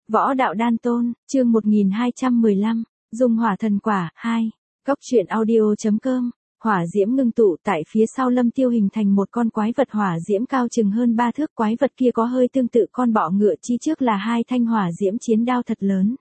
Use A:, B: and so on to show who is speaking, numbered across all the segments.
A: Võ đạo đan tôn, chương 1215, dùng hỏa thần quả, 2. Cốc truyện audio.com. Hỏa diễm ngưng tụ tại phía sau Lâm Tiêu hình thành một con quái vật hỏa diễm cao chừng hơn 3 thước, quái vật kia có hơi tương tự con bọ ngựa, chi trước là hai thanh hỏa diễm chiến đao thật lớn.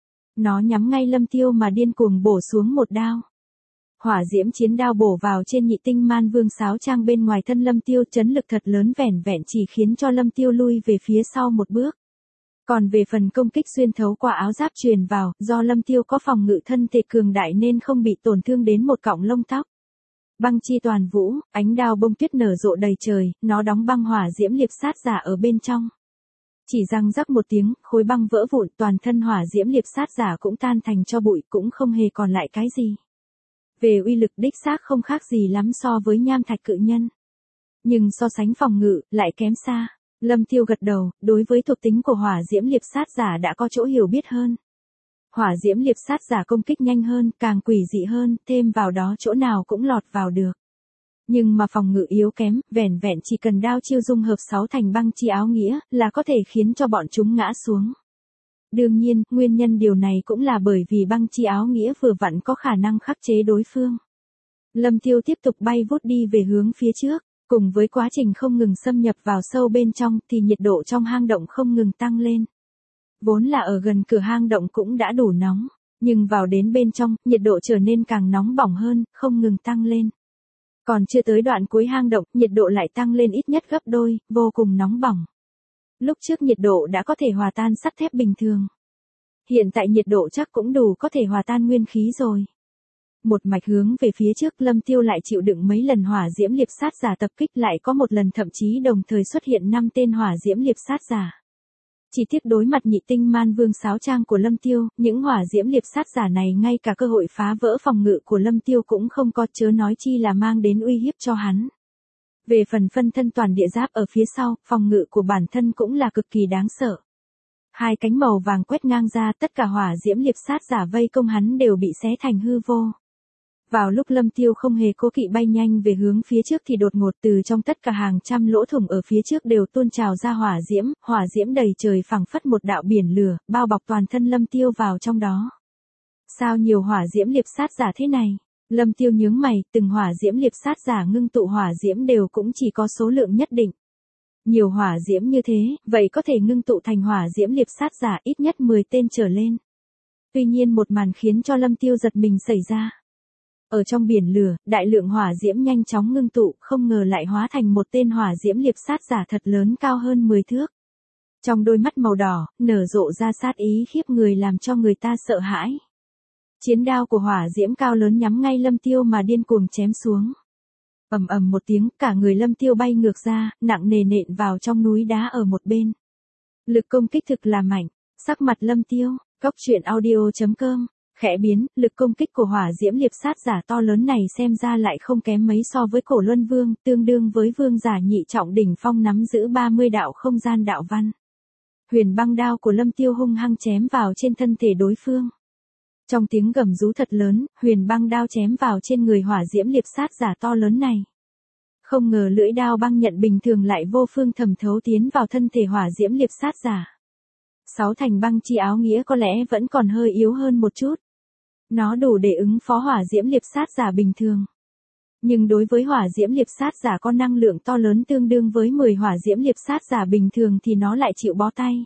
A: Nó nhắm ngay Lâm Tiêu mà điên cuồng bổ xuống một đao. Hỏa diễm chiến đao bổ vào trên nhị tinh man vương sáo trang bên ngoài thân Lâm Tiêu, chấn lực thật lớn vẻn vẹn chỉ khiến cho Lâm Tiêu lui về phía sau một bước. Còn về phần công kích xuyên thấu qua áo giáp truyền vào, do Lâm Tiêu có phòng ngự thân thể cường đại nên không bị tổn thương đến một cọng lông tóc. Băng chi toàn vũ, ánh đao bông tuyết nở rộ đầy trời, nó đóng băng hỏa diễm liệp sát giả ở bên trong. Chỉ răng rắc một tiếng, khối băng vỡ vụn, toàn thân hỏa diễm liệp sát giả cũng tan thành tro bụi, cũng không hề còn lại cái gì. Về uy lực đích xác không khác gì lắm so với nham thạch cự nhân. Nhưng so sánh phòng ngự, lại kém xa. Lâm Tiêu gật đầu, đối với thuộc tính của hỏa diễm liệp sát giả đã có chỗ hiểu biết hơn. Hỏa diễm liệp sát giả công kích nhanh hơn, càng quỷ dị hơn, thêm vào đó chỗ nào cũng lọt vào được. Nhưng mà phòng ngự yếu kém, vẻn vẹn chỉ cần đao chiêu dung hợp 6 thành băng chi áo nghĩa, là có thể khiến cho bọn chúng ngã xuống. Đương nhiên, nguyên nhân điều này cũng là bởi vì băng chi áo nghĩa vừa vặn có khả năng khắc chế đối phương. Lâm Tiêu tiếp tục bay vút đi về hướng phía trước. Cùng với quá trình không ngừng xâm nhập vào sâu bên trong thì nhiệt độ trong hang động không ngừng tăng lên. Vốn là ở gần cửa hang động cũng đã đủ nóng, nhưng vào đến bên trong, nhiệt độ trở nên càng nóng bỏng hơn, không ngừng tăng lên. Còn chưa tới đoạn cuối hang động, nhiệt độ lại tăng lên ít nhất gấp đôi, vô cùng nóng bỏng. Lúc trước nhiệt độ đã có thể hòa tan sắt thép bình thường. Hiện tại nhiệt độ chắc cũng đủ có thể hòa tan nguyên khí rồi. Một mạch hướng về phía trước, Lâm Tiêu lại chịu đựng mấy lần hỏa diễm liệp sát giả tập kích, lại có một lần thậm chí đồng thời xuất hiện 5 tên hỏa diễm liệp sát giả. Chỉ tiếc đối mặt nhị tinh man vương sáo trang của Lâm Tiêu, những hỏa diễm liệp sát giả này ngay cả cơ hội phá vỡ phòng ngự của Lâm Tiêu cũng không có, chớ nói chi là mang đến uy hiếp cho hắn. Về phần phân thân toàn địa giáp ở phía sau, phòng ngự của bản thân cũng là cực kỳ đáng sợ. Hai cánh màu vàng quét ngang ra, tất cả hỏa diễm liệp sát giả vây công hắn đều bị xé thành hư vô. Vào lúc Lâm Tiêu không hề cố kỵ bay nhanh về hướng phía trước thì đột ngột từ trong tất cả hàng trăm lỗ thủng ở phía trước đều tuôn trào ra hỏa diễm đầy trời phẳng phất một đạo biển lửa, bao bọc toàn thân Lâm Tiêu vào trong đó. Sao nhiều hỏa diễm liệp sát giả thế này? Lâm Tiêu nhướng mày, từng hỏa diễm liệp sát giả ngưng tụ hỏa diễm đều cũng chỉ có số lượng nhất định. Nhiều hỏa diễm như thế, vậy có thể ngưng tụ thành hỏa diễm liệp sát giả ít nhất 10 tên trở lên. Tuy nhiên một màn khiến cho Lâm Tiêu giật mình xảy ra. Ở trong biển lửa, đại lượng hỏa diễm nhanh chóng ngưng tụ, không ngờ lại hóa thành một tên hỏa diễm liệp sát giả thật lớn cao hơn 10 thước. Trong đôi mắt màu đỏ, nở rộ ra sát ý khiếp người làm cho người ta sợ hãi. Chiến đao của hỏa diễm cao lớn nhắm ngay Lâm Tiêu mà điên cuồng chém xuống. Ầm ầm một tiếng, cả người Lâm Tiêu bay ngược ra, nặng nề nện vào trong núi đá ở một bên. Lực công kích thực là mạnh, sắc mặt Lâm Tiêu, cốc truyện audio.com. Khẽ biến, lực công kích của hỏa diễm liệp sát giả to lớn này xem ra lại không kém mấy so với Cổ Luân Vương, tương đương với vương giả nhị trọng đỉnh phong nắm giữ 30 đạo không gian đạo văn. Huyền băng đao của Lâm Tiêu hung hăng chém vào trên thân thể đối phương. Trong tiếng gầm rú thật lớn, huyền băng đao chém vào trên người hỏa diễm liệp sát giả to lớn này. Không ngờ lưỡi đao băng nhận bình thường lại vô phương thẩm thấu tiến vào thân thể hỏa diễm liệp sát giả. 6 thành băng chi áo nghĩa có lẽ vẫn còn hơi yếu hơn một chút. Nó đủ để ứng phó hỏa diễm liệp sát giả bình thường. Nhưng đối với hỏa diễm liệp sát giả có năng lượng to lớn tương đương với 10 hỏa diễm liệp sát giả bình thường thì nó lại chịu bó tay.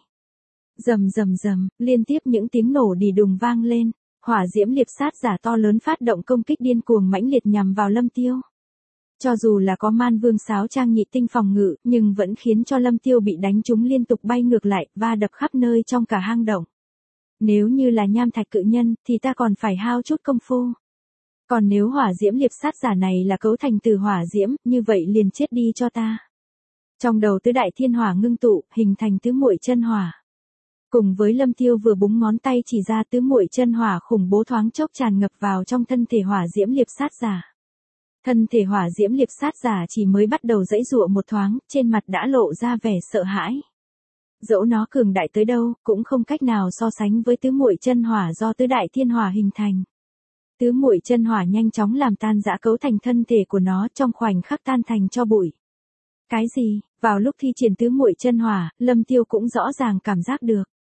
A: Rầm rầm rầm, liên tiếp những tiếng nổ đì đùng vang lên, hỏa diễm liệp sát giả to lớn phát động công kích điên cuồng mãnh liệt nhằm vào Lâm Tiêu. Cho dù là có man vương sáo trang nhị tinh phòng ngự, nhưng vẫn khiến cho Lâm Tiêu bị đánh trúng liên tục bay ngược lại, và đập khắp nơi trong cả hang động. Nếu như là nham thạch cự nhân, thì ta còn phải hao chút công phu. Còn nếu hỏa diễm liệp sát giả này là cấu thành từ hỏa diễm, như vậy liền chết đi cho ta. Trong đầu tứ đại thiên hỏa ngưng tụ, hình thành tứ muội chân hỏa. Cùng với Lâm Tiêu vừa búng ngón tay chỉ ra, tứ muội chân hỏa khủng bố thoáng chốc tràn ngập vào trong thân thể hỏa diễm liệp sát giả. Thân thể hỏa diễm liệp sát giả chỉ mới bắt đầu giãy giụa một thoáng, trên mặt đã lộ ra vẻ sợ hãi. Dẫu nó cường đại tới đâu, cũng không cách nào so sánh với tứ muội chân hỏa do tứ đại thiên hỏa hình thành. Tứ muội chân hỏa nhanh chóng làm tan rã cấu thành thân thể của nó, trong khoảnh khắc tan thành tro bụi. Cái gì? Vào lúc thi triển tứ muội chân hỏa, Lâm Tiêu cũng rõ ràng cảm giác được.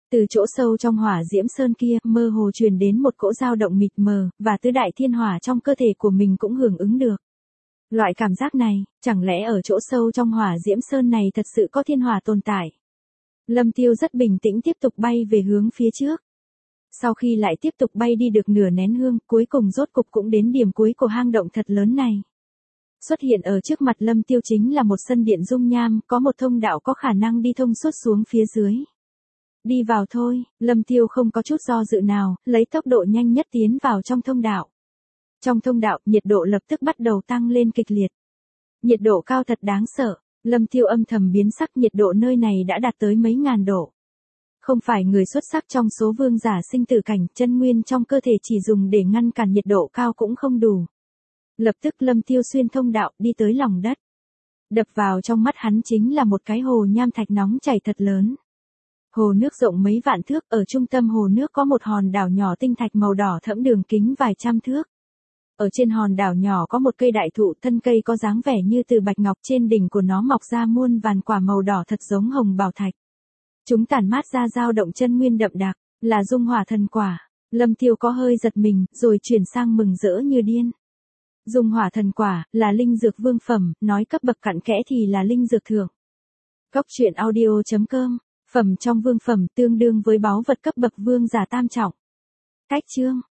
A: Từ chỗ sâu trong hỏa diễm sơn kia, mơ hồ truyền đến một cỗ dao động mịt mờ, và tứ đại thiên hỏa trong cơ thể của mình cũng hưởng ứng được. Loại cảm giác này, chẳng lẽ ở chỗ sâu trong hỏa diễm sơn này thật sự có thiên hỏa tồn tại? Lâm Tiêu rất bình tĩnh tiếp tục bay về hướng phía trước. Sau khi lại tiếp tục bay đi được nửa nén hương, cuối cùng rốt cục cũng đến điểm cuối của hang động thật lớn này. Xuất hiện ở trước mặt Lâm Tiêu chính là một sân điện dung nham, có một thông đạo có khả năng đi thông suốt xuống phía dưới. Đi vào thôi, Lâm Tiêu không có chút do dự nào, lấy tốc độ nhanh nhất tiến vào trong thông đạo. Trong thông đạo, nhiệt độ lập tức bắt đầu tăng lên kịch liệt. Nhiệt độ cao thật đáng sợ, Lâm Tiêu âm thầm biến sắc, nhiệt độ nơi này đã đạt tới mấy ngàn độ. Không phải người xuất sắc trong số vương giả sinh tử cảnh, chân nguyên trong cơ thể chỉ dùng để ngăn cản nhiệt độ cao cũng không đủ. Lập tức Lâm Tiêu xuyên thông đạo đi tới lòng đất. Đập vào trong mắt hắn chính là một cái hồ nham thạch nóng chảy thật lớn. Hồ nước rộng mấy vạn thước, ở trung tâm hồ nước có một hòn đảo nhỏ tinh thạch màu đỏ thẫm đường kính vài trăm thước. Ở trên hòn đảo nhỏ có một cây đại thụ, thân cây có dáng vẻ như từ bạch ngọc, trên đỉnh của nó mọc ra muôn vàn quả màu đỏ thật giống hồng bảo thạch. Chúng tản mát ra dao động chân nguyên đậm đặc, là dung hỏa thần quả. Lâm Tiêu có hơi giật mình, rồi chuyển sang mừng rỡ như điên. Dung hỏa thần quả, là linh dược vương phẩm, nói cấp bậc cặn kẽ thì là linh dược thượng. Cốc truyện audio.com, phẩm trong vương phẩm tương đương với báu vật cấp bậc vương giả tam trọng. Cách chương